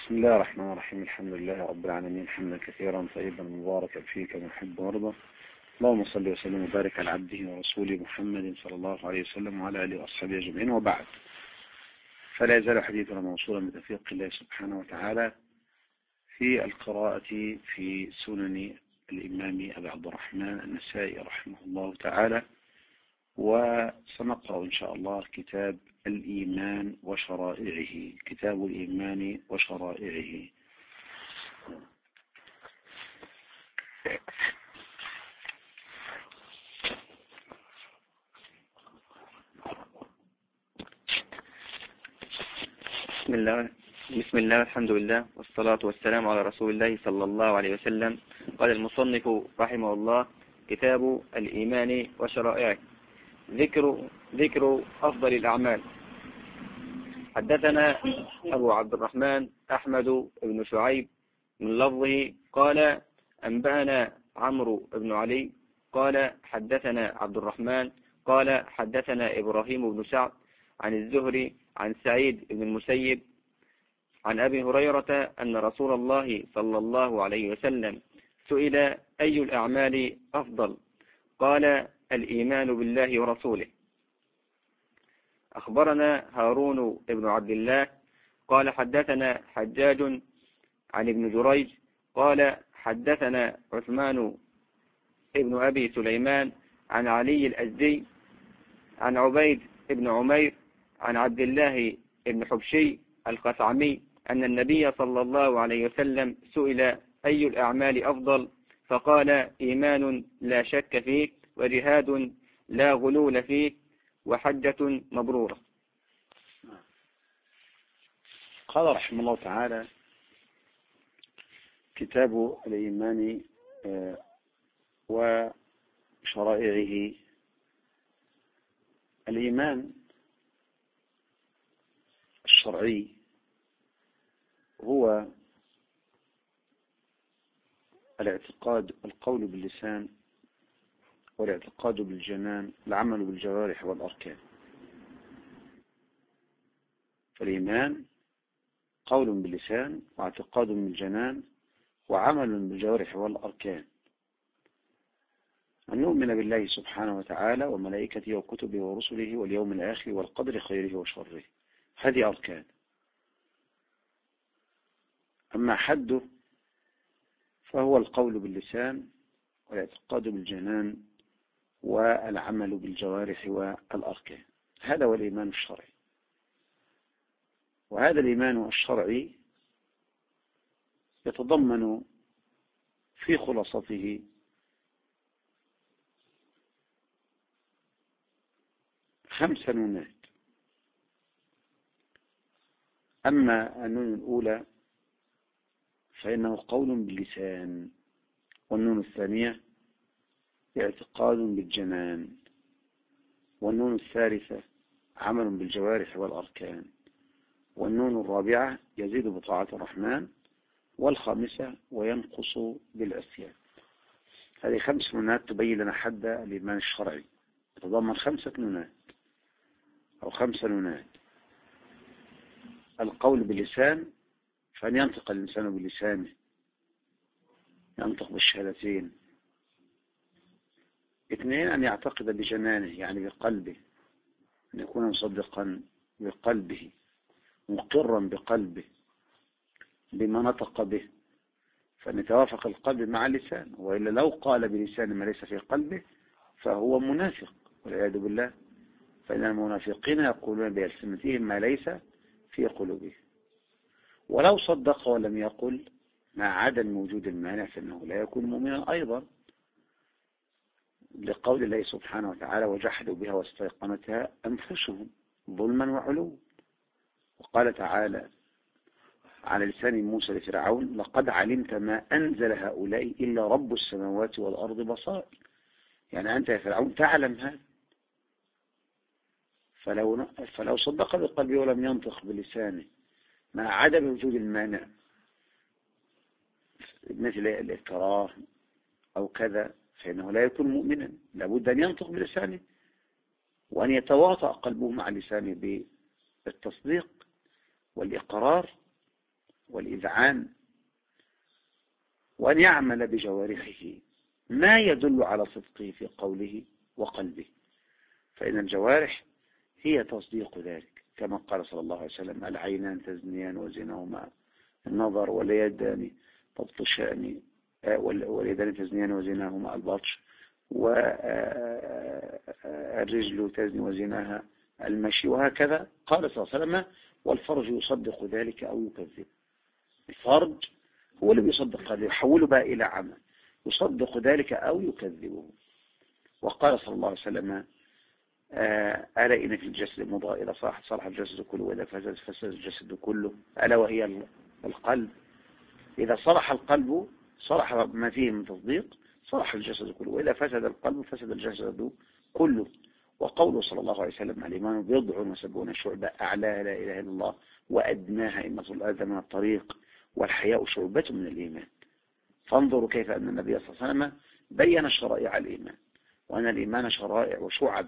بسم الله الرحمن الرحيم. الحمد لله رب العالمين، حمدا كثيرا طيبا مباركا فيه كما يحب ويرضى. اللهم صل وسلم وبارك على عبده ورسوله محمد صلى الله عليه وسلم وعلى اله واصحابه اجمعين، وبعد. فلا يزال حديثنا موصولا بتوفيق الله سبحانه وتعالى في القراءة في سنن الإمام أبي عبد الرحمن النسائي رحمه الله تعالى، وسنقرأ إن شاء الله كتاب الإيمان وشرائعه. كتاب الإيمان وشرائعه. بسم الله الحمد لله والصلاة والسلام على رسول الله صلى الله عليه وسلم. قال المصنف رحمه الله: كتاب الإيمان وشرائعه. ذكر أفضل الأعمال. حدثنا أبو عبد الرحمن أحمد بن شعيب من لفظه قال: أنبأنا عمرو بن علي قال: حدثنا عبد الرحمن قال: حدثنا إبراهيم بن سعد عن الزهري عن سعيد بن المسيب عن أبي هريرة أن رسول الله صلى الله عليه وسلم سئل: أي الأعمال أفضل؟ قال: الإيمان بالله ورسوله. أخبرنا هارون بن عبد الله قال: حدثنا حجاج عن ابن جريج قال: حدثنا عثمان ابن أبي سليمان عن علي الأزدي عن عبيد بن عمير عن عبد الله بن حبشي القسعمي أن النبي صلى الله عليه وسلم سئل: أي الأعمال أفضل؟ فقال: إيمان لا شك فيه، وجهاد لا غلول فيه، وحجة مبرورة. قال رحمه الله تعالى: كتاب الإيمان وشرائعه. الإيمان الشرعي هو الاعتقاد، القول باللسان، والاعتقاد بالجنان، العمل بالجوارح والأركان. فالإيمان قول باللسان، واعتقاد بالجنان، وعمل بالجوارح والأركان. أن نؤمن بالله سبحانه وتعالى وملائكته وكتبه ورسله واليوم الآخر والقدر خيره وشره. هذه أركان. أما حده فهو القول باللسان، والاعتقاد بالجنان، والعمل بالجوارح والأركان. هذا هو الإيمان الشرعي. وهذا الإيمان الشرعي يتضمن في خلاصته خمس نونات. أما النون الأولى فإنه قول باللسان، والنون الثانية اعتقاد بالجنان، والنون الثالثة عمل بالجوارح والأركان، والنون الرابعة يزيد بطاعة الرحمن، والخامسة وينقص بالعصيان. هذه خمس نونات تبين لنا حد الإيمان الشرعي. يتضمن خمسة نونات أو خمس نونات. القول باللسان، فأن ينطق الإنسان بلسانه، ينطق بالشهادتين. اثنين، أن يعتقد بجنانه، يعني بقلبه، أن يكون مصدقا بقلبه، مقرا بقلبه بما نطق به، فأن يتوافق القلب مع اللسان. وإلا لو قال بلسان ما ليس في قلبه فهو منافق والعياذ بالله. فإن المنافقين يقولون بألسنتهم ما ليس في قلوبهم. ولو صدق ولم يقل مع عدم وجود المانع فإنه لا يكون مؤمنا أيضا، لقول الله سبحانه وتعالى: وجحدوا بها واستيقنتها أنفسهم ظلما وعلوا. وقال تعالى على لسان موسى لفرعون: لقد علمت ما أنزل هؤلاء إلا رب السماوات والأرض بصائر. يعني أنت يا فرعون تعلم هذا. فلو صدق بقلبه ولم ينطق بلسانه مع عدم وجود المانع مثل الإكراه أو كذا فإنه لا يكون مؤمنا. لابد أن ينطق بلسانه، وأن يتواطأ قلبه مع لسانه بالتصديق والإقرار والإذعان، وأن يعمل بجوارحه ما يدل على صدقه في قوله وقلبه، فإن الجوارح هي تصديق ذلك، كما قال صلى الله عليه وسلم: العينان تزنيان وزناهما النظر، واليدان تبطشان واليدان تزنيان وزناهما البطش، والرجل تزني وزناها المشي، وهكذا. قال صلى الله عليه وسلم: والفرج يصدق ذلك أو يكذب. الفرج هو اللي يصدق هذا، يحوله بقى إلى عمل، يصدق ذلك أو يكذبه. وقال صلى الله عليه وسلم: ألا إن في الجسد مضغة إذا صلحت صلح الجسد كله، وإذا فسد الجسد كله، ألا وهي القلب. إذا صلح القلب صلح ما فيه من تصديق، صلح الجسد كله، وإذا فسد القلب فسد الجسد كله. وقوله صلى الله عليه وسلم: الإيمان 70 شعبة، أعلاها لا إله إلا الله، وأدناها إماطة الأذى من الطريق، والحياء شعبة من الإيمان. فانظروا كيف أن النبي صلى الله عليه وسلم بين شرائع الإيمان، وأن الإيمان شرائع وشعب.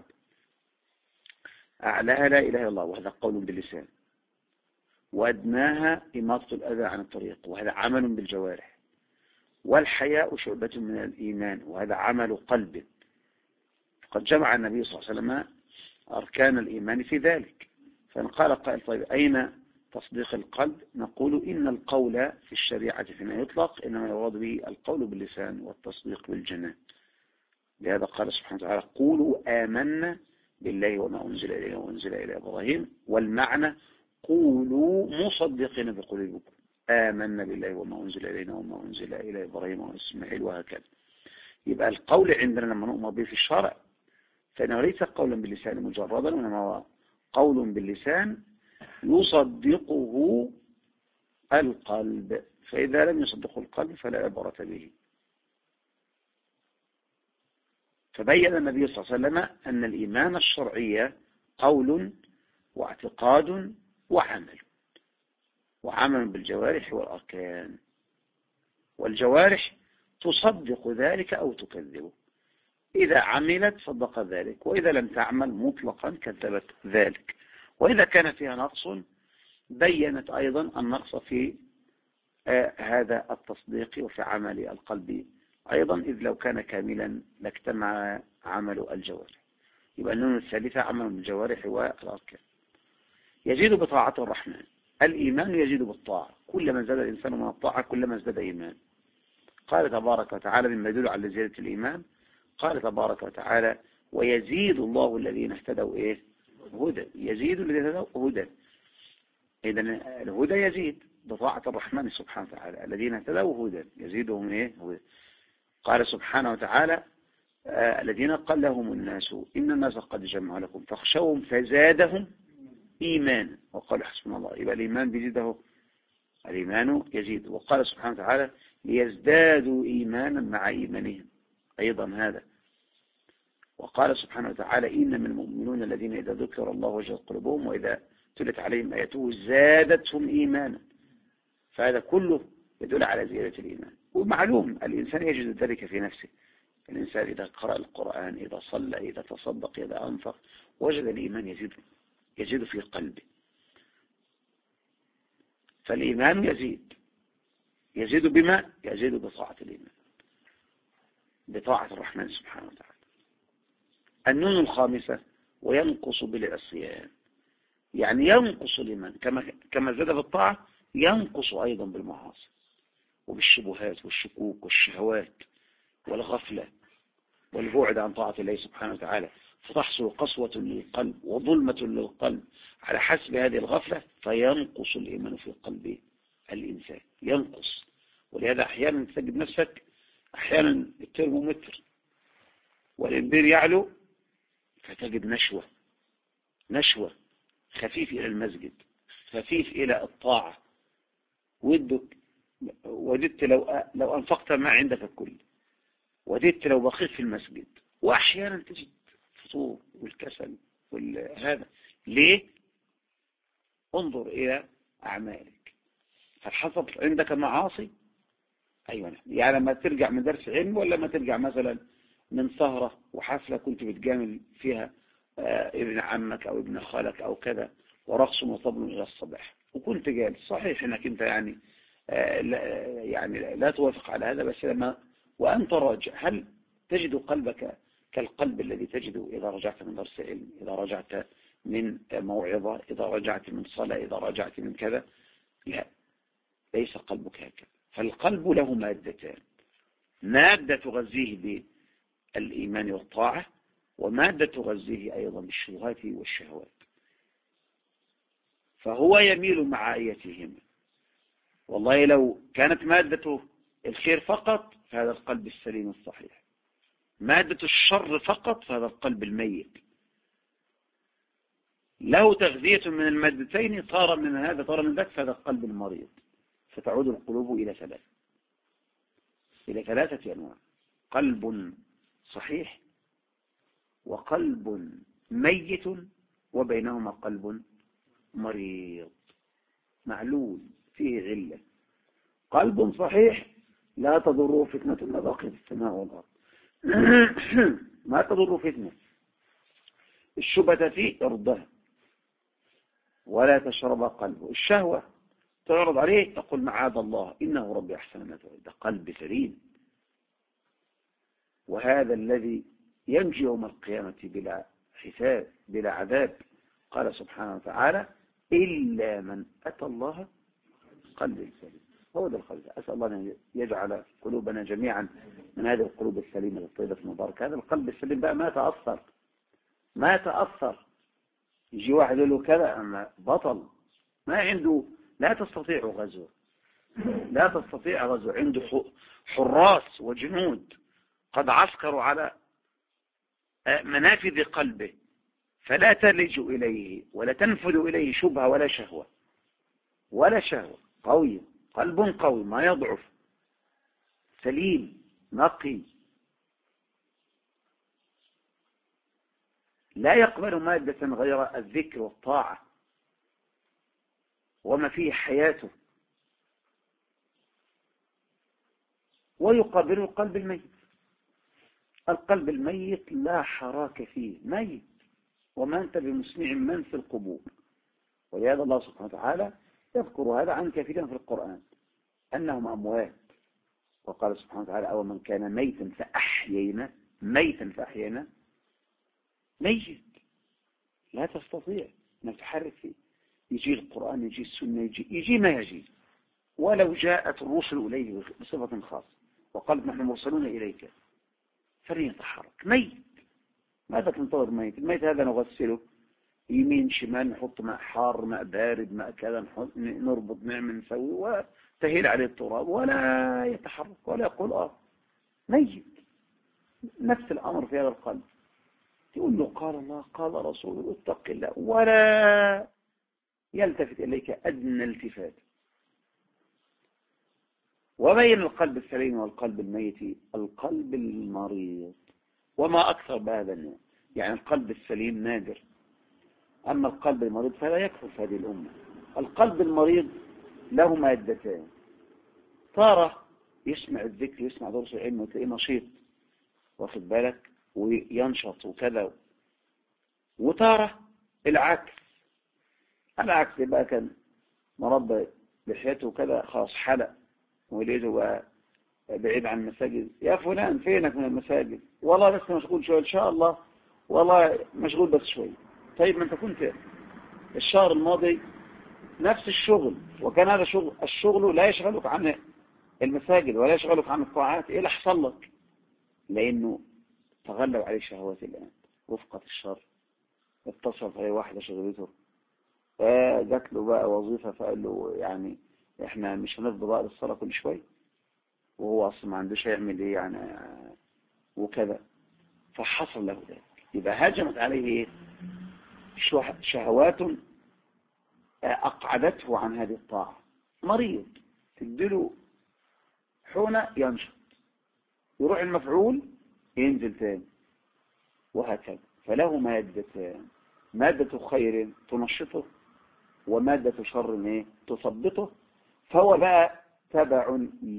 أعلاها لا إله إلا الله، وهذا قول باللسان، وأدناها إماطة الأذى عن الطريق، وهذا عمل بالجوارح، والحياء شعبة من الإيمان، وهذا عمل قلب. قد جمع النبي صلى الله عليه وسلم أركان الإيمان في ذلك. فإن قال قائل: طيب أين تصديق القلب؟ نقول: إن القول في الشريعة فيما يطلق إنما يراد به القول باللسان والتصديق بالجنان. لهذا قال سبحانه وتعالى: قولوا آمنا بالله وما أنزل إلينا وأنزل إلى إبراهيم، والمعنى قولوا مصدقين بقلوبكم، آمنا بالله وما أنزل إلينا وما أنزل إلى إبراهيم وإسماعيل، وهكذا. يبقى القول عندنا لما نؤمر به في الشرع فإنه ليس قولا باللسان مجردا، وإنما هو قول باللسان يصدقه القلب، فإذا لم يصدقه القلب فلا عبرة به. فبين النبي صلى الله عليه وسلم أن الإيمان الشرعي قول واعتقاد وعمل بالجوارح والأركان، والجوارح تصدق ذلك أو تكذبه. إذا عملت صدق ذلك، وإذا لم تعمل مطلقا كذبت ذلك. وإذا كان فيها نقص بينت أيضا النقص في هذا التصديق وفي عمل القلب أيضا، إذ لو كان كاملا لاجتمع عمل الجوارح. يبقى النون الثالثة عمل الجوارح والأركان. يزيد بطاعة الرحمن. الإيمان يزيد بالطاعة، كلما زاد الإنسان من الطاعة كلما ازداد إيمان. قال تبارك وتعالى مما يدل على زيادة الإيمان، قال تبارك وتعالى: ويزيد الله الذين اهتدوا هدى. يزيد الذين اهتدوا هدى. إذن الهدى يزيد بطاعة الرحمن سبحانه وتعالى. الذين اهتدوا هدى يزيدهم هدى. قال سبحانه وتعالى: الذين قال لهم الناس إن الناس قد جمعوا لكم فاخشوهم فزادهم إيمانا وقالوا حسبنا الله. يبقى الإيمان بيزيده، الإيمان يزيد. وقال سبحانه وتعالى: ليزدادوا إيمانا مع إيمانهم، أيضا هذا. وقال سبحانه وتعالى: إنما المؤمنون الذين إذا ذكر الله وجلت قلوبهم وإذا تلت عليهم آياته زادتهم إيمانا. فهذا كله يدل على زيادة الإيمان. ومعلوم الإنسان يجد ذلك في نفسه. الإنسان إذا قرأ القرآن، إذا صلى، إذا تصدق، إذا أنفق، وجد الإيمان يزيد في قلبه. فالإيمان يزيد بما يزيد بطاعة الإيمان، بطاعة الرحمن سبحانه وتعالى. النون الخامسة: وينقص بالعصيان. يعني ينقص الإيمان كما زاد بالطاعة، ينقص أيضا بالمعاصي وبالشبهات والشكوك والشهوات والغفلة والبعد عن طاعة الله سبحانه وتعالى، فتحصل قسوة للقلب وظلمة للقلب على حسب هذه الغفلة، فينقص الإيمان في قلب الإنسان، ينقص. ولهذا أحيانا تجد نفسك أحيانا الترمومتر والإنبير يعلو فتجد نشوة خفيف إلى المسجد، خفيف إلى الطاعة، وددت لو أنفقت ما عندك الكل، وددت لو بقيت في المسجد. وأحيانا تجد الفطور والكسل هذا ليه؟ انظر إلى أعمالك، هل حصلت عندك معاصي؟ أيوة. يعني لما ترجع من درس علم، ولا ما ترجع مثلا من سهرة وحفلة كنت بتجامل فيها ابن عمك أو ابن خالك أو كذا، ورقص وطبل إلى الصباح، وكنت جالس، صحيح انك انت يعني لا توافق على هذا، بس لما وأنت راجع هل تجد قلبك كالقلب الذي تجده إذا رجعت من درس علم، إذا رجعت من موعظة، إذا رجعت من صلاة، إذا رجعت من كذا؟ لا، ليس قلبك هكذا. فالقلب له مادتان: مادة تغذيه بالإيمان والطاعة، ومادة تغذيه أيضا بالشبهات والشهوات، فهو يميل مع آياتهما. والله لو كانت مادته الخير فقط فهذا القلب السليم الصحيح، مادة الشر فقط فهذا القلب الميت. له تغذية من المادتين، طار من هذا طار من ذاك، فهذا القلب المريض. فتعود القلوب إلى ثلاثة أنواع: قلب صحيح، وقلب ميت، وبينهما قلب مريض معلول فيه علة. قلب صحيح لا تضره فتنة ما بقي في السماء والأرض ما تضر فتنة، الشبهة فيه ارضها ولا تشرب قلبه، الشهوة تعرض عليه تقول معاذ الله إنه ربي أحسن ما تعود. ده قلب سليم، وهذا الذي ينجي يوم القيامة بلا حساب بلا عذاب. قال سبحانه وتعالى: إلا من أتى الله قلب سليم. هو ده القلب. أسأل الله أن يجعل قلوبنا جميعا من هذه القلوب السليمة الطيبة المباركة. هذا القلب السليم بقى ما تأثر يجي واحد يقول له كذا، أما بطل ما عنده، لا تستطيع غزو، عنده حراس وجنود قد عسكروا على منافذ قلبه، فلا تلج إليه ولا تنفذ إليه شبهة ولا شهوة. قوي، قلب قوي ما يضعف، سليم نقي، لا يقبل مادة غير الذكر والطاعة وما فيه حياته. ويقابل القلب الميت. القلب الميت لا حراك فيه، ميت، وما أنت بمسمع من في القبور. ولهذا الله سبحانه وتعالى يذكر هذا عن كثيرا في القرآن أنهم أموات. وقال سبحانه وتعالى: أو من كان ميتا فأحيينا ميت لا تستطيع أن تحرك فيه. يجي القرآن، يجي السنة، يجي ما يجي، ولو جاءت الرسل إليه بصفة خاصة وقالت نحن مرسلون إليك فليتحرك. ميت، ماذا تنتظر؟ ميت. الميت هذا نغسله يمين شمال، نحط ماء حار ماء بارد ماء كذا، نربط نعمل نسوي وتهيل عليه التراب ولا يتحرك ولا يقول ميت. نفس الأمر في هذا القلب. تقول له قال الله قال رسوله اتق الله، ولا يلتفت إليك أدنى التفات. وبين القلب السليم والقلب الميت القلب المريض، وما أكثر بهذا النوع. يعني القلب السليم نادر، أما القلب المريض فلا يكثر في هذه الأمة. القلب المريض له مادتان: تارة يسمع الذكر يسمع درس العلم وتلاقيه نشيط واخد بالك وينشط وكذا، وتارة العكس بقى كان مربى لحيته وكذا خلاص حلق وليده بقى بعيد عن المساجد. يا فلان فينك من المساجد؟ والله بس مشغول شوية. إن شاء الله والله مشغول بس شوية. طيب ما انت كنت الشهر الماضي نفس الشغل، وكان هذا الشغل لا يشغلك عن المساجد ولا يشغلك عن الطاعات. ايه اللي حصل لك؟ لانه تغلب عليه شهوات الآن، رفقة الشر. اتصل عليه واحدة شغلته، جات له بقى وظيفة، فقال له يعني احنا مش هنفضل بقى للصلاة كل شوية، وهو اصلا ما عندوش يعمل ايه يعني وكذا، فحصل له ذلك. يبقى هجمت عليه شهوات أقعدته عن هذه الطاعة. مريض تديله حونة ينشط، يروح المفعول ينزل تاني، وهكذا. فله مادتان: مادة خير تنشطه، ومادة شر تثبطه. فهو بقى تبع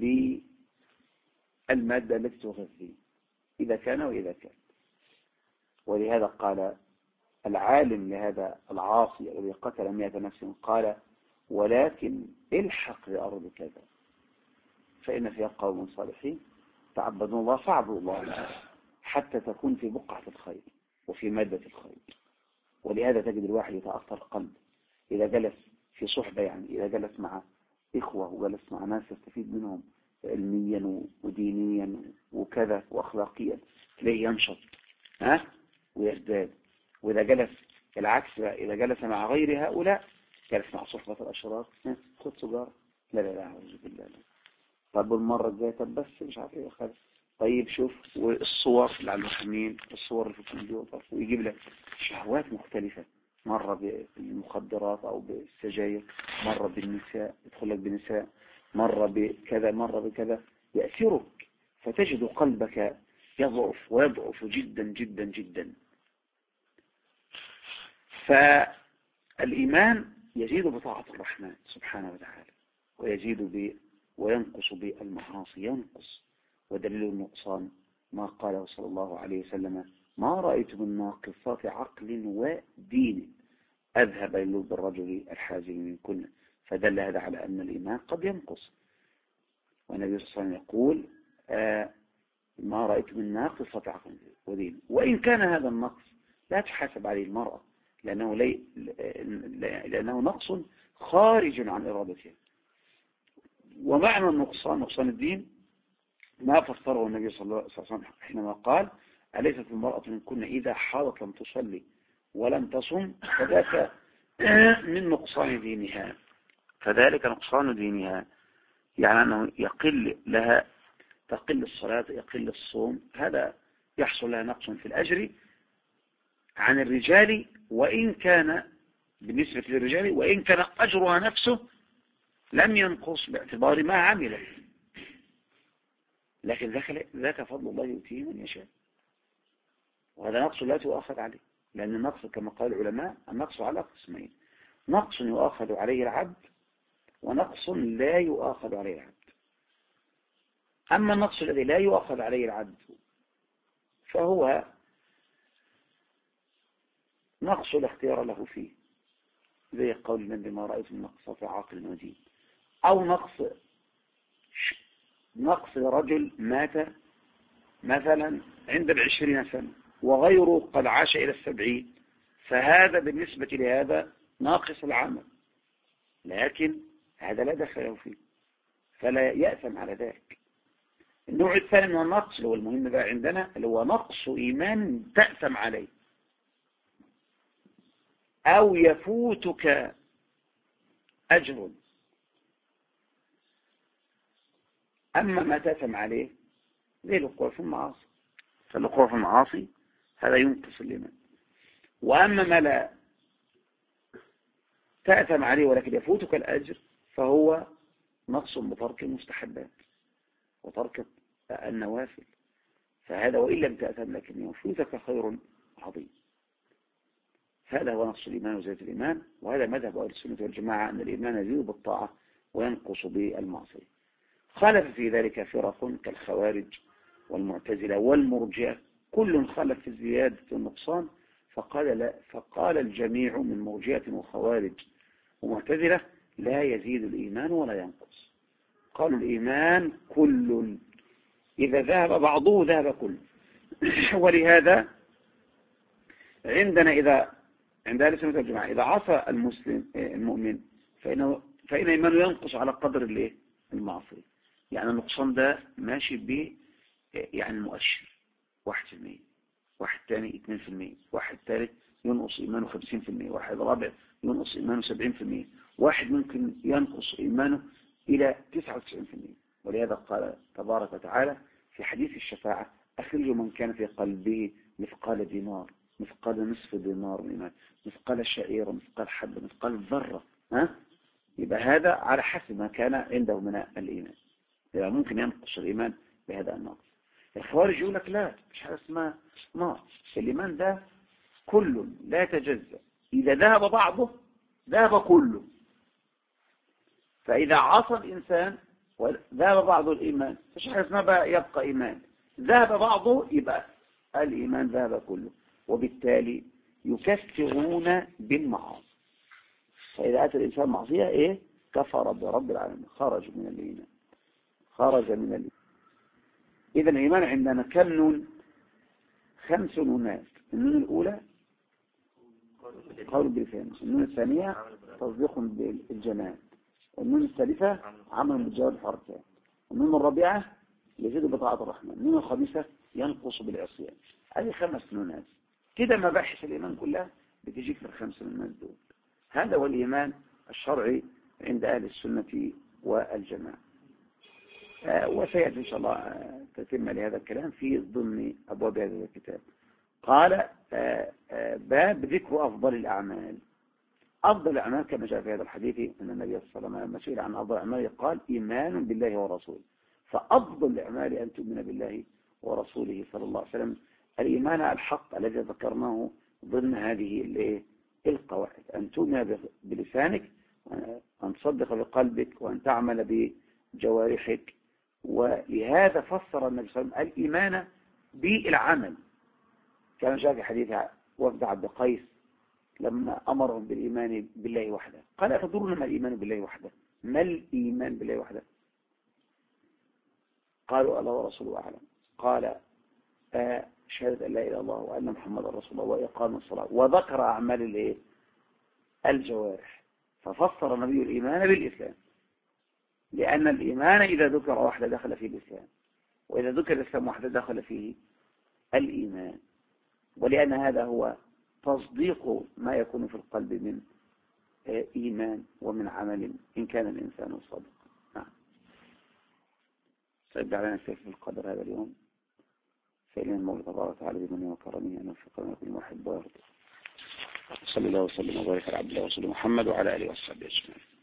للمادة التي تغذيه إذا كان وإذا كان. ولهذا قال العالم لهذا العاصي الذي قتل 100 نفس قال: ولكن الحق بأرض كذا فإن فيها قوم صالحين تعبدوا الله فاعبدوا الله حتى تكون في بقعة الخير وفي مادة الخير. ولهذا تجد الواحد يتأثر قلب إذا جلس في صحبة، يعني إذا جلس مع إخوة وجلس مع ناس يستفيد منهم علميا ودينيا وكذا وأخلاقيا، تلاقيه ينشط ويزداد. وإذا جلس العكس بقى، إذا جلس مع غير هؤلاء، جلس مع صحبة الأشرار، خد سجارة، لا أعوذ بالله، طب المرة الجاية، طب بس مش عارف ايه خالص. طيب شوف والصور اللي على المحمين، الصور اللي في الكمبيوتر، ويجيب لك شهوات مختلفة، مرة بالمخدرات أو بالسجاير، مرة بالنساء، يدخل لك بنساء، مرة بكذا، مرة بكذا، يأثرك فتجد قلبك يضعف ويضعف جدا جدا جدا. فالإيمان يزيد بطاعة الرحمن سبحانه وتعالى، ويزيد وينقص بالمعاصي، ينقص. ودليل النقصان ما قاله صلى الله عليه وسلم: ما رأيت من ناقصات عقل ودين أذهب للب الرجل الحازم منكن. فدل هذا على أن الإيمان قد ينقص. والنبي صلى الله عليه وسلم يقول: ما رأيت من ناقصة عقل ودين. وإن كان هذا النقص لا تحاسب عليه المرأة، لأنه نقص خارج عن إرادتها. ومعنى النقصان، نقصان الدين، ما فسره النبي صلى الله عليه وسلم حينما قال: أليست المرأة منكن إذا حاضت لم تصلي ولم تصم فذاك من نقصان دينها. فذلك نقصان دينها، يعني أنه يقل لها، تقل الصلاة، يقل الصوم، هذا يحصل لها نقص في الأجر عن الرجال، وإن كان بالنسبة للرجال، وإن كان أجرها نفسه لم ينقص باعتبار ما عمل، لكن ذاك فضل الله يؤتيه من يشاء. وهذا نقص لا تؤاخذ عليه، لأن النقص كما قال العلماء النقص على قسمين: نقص يؤاخذ عليه العبد، ونقص لا يؤاخذ عليه العبد. أما النقص الذي لا يؤاخذ عليه العبد فهو نقص لا اختيار له فيه، زي قول النبي: ما رأيت من نقص في عاقل ودين. أو نقص رجل مات مثلا عند 20 سنة وغيره قد عاش إلى 70، فهذا بالنسبة لهذا ناقص العمل، لكن هذا لا دخل له فيه فلا يأثم على ذلك. النوع الثاني من النقص اللي هو المهم بقى عندنا، اللي هو نقص إيمان تأثم عليه، أو يفوتك أجر. أما ما تأثم عليه زي الوقوع في المعاصي، فالوقوع في المعاصي هذا ينقص الإيمان. وأما ما لا تأثم عليه ولكن يفوتك الأجر فهو نقص بترك المستحبات وترك النوافل، فهذا وإن لم تأثم لكن يفوتك خير عظيم. هذا هو نقص الإيمان وزيادة الإيمان. وهذا مذهب أهل السنة والجماعة أن الإيمان يزيد بالطاعة وينقص بالمعصية. خالف في ذلك فرق كالخوارج والمعتزلة والمرجئة، كل خالف في الزيادة والنقصان، فقال لا، فقال الجميع من مرجئة وخوارج ومعتزلة: لا يزيد الإيمان ولا ينقص. قالوا الإيمان كل، إذا ذهب بعضه ذهب كله. ولهذا عندنا عند أهل السنة والجماعة إذا عصى المؤمن فإن إيمانه ينقص على قدر المعصية. يعني النقصان ده ماشي ب يعني مؤشر 1%، واحد ثاني 2%، واحد ثالث ينقص إيمانه 50%، واحد رابع ينقص إيمانه 70%، واحد ممكن ينقص إيمانه إلى 99%. ولهذا قال تبارك وتعالى في حديث الشفاعة: أخرجوا من كان في قلبه مثقال دينار، مثقال نصف دينار من إيمان، مثقال شعيرة، مثقال حبة، مثقال ذرة. يبقى هذا على حسب ما كان عنده من الإيمان، يبقى ممكن ينقص الإيمان بهذا النقص. الخوارج يقول لك لا، مش حاجة اسمها نقص، الإيمان ده كل لا يتجزأ، إذا ذهب بعضه ذهب كله. فإذا عصى الإنسان وذهب بعض الإيمان مش حاجة اسمها بقى يبقى إيمان، ذهب بعضه يبقى الإيمان ذهب كله. وبالتالي يكفرون بالمعاصي، فإذا أتى الإنسان معصية إيه؟ كفر برب العالمين، خرج من الإيمان، خرج من الإيمان. إذا الإيمان عندنا كم نون؟ 5 نونات. النون الأولى قول باللسان، النون الثانية تصديق بالجنان، النون الثالثة عمل بالجوارح الحركات، النون الرابعة يزيد بطاعة الرحمن، النون الخامسة ينقص بالعصيان. هذه 5 نونات كده. مباحث الإيمان كلها بتجيك في ال5 نونات دول. هذا هو الإيمان الشرعي عند أهل السنة والجماعة. وسيأتي إن شاء الله تتم لهذا الكلام في ضمن أبواب هذا الكتاب. قال باب ذكر أفضل الأعمال. أفضل الأعمال كما جاء في هذا الحديث أن النبي صلى الله عليه وسلم مسئول عن أفضل الأعمال قال إيمان بالله ورسوله. فأفضل الأعمال أن تؤمن بالله ورسوله صلى الله عليه وسلم. الإيمان الحق الذي ذكرناه ضمن هذه القواعد، أن تؤمن بلسانك، وأن تصدق بقلبك، وأن تعمل بجوارحك. ولهذا فسر النبي صلى الله عليه وسلم الإيمان بالعمل كما جاء في حديث وفد عبد القيس لما أمرهم بالإيمان بالله وحده. قال أتدرون ما الإيمان بالله وحده؟ ما الإيمان بالله وحده؟ قالوا الله ورسوله أعلم. قال شهادة أن لا إله إلا الله وأن محمد رسول الله وإقام الصلاة، وذكر أعمال الجوارح. ففسر النبي الإيمان بالإسلام، لأن الإيمان إذا ذكر وحده دخل فيه الإسلام، وإذا ذكر الإسلام وحده دخل فيه الإيمان. ولأن هذا هو تصديق ما يكون في القلب من إيمان ومن عمل إن كان الإنسان صادقا. نعم. سيبدأ علينا السيف في القدر هذا اليوم. سيدنا المولى تبارك وتعالى بمنه وكرمه أن يوفقنا كل واحد ويرضى. صلى الله وسلم وبارك على عبد الله ورسوله محمد وعلى آله وصحبه أجمعين.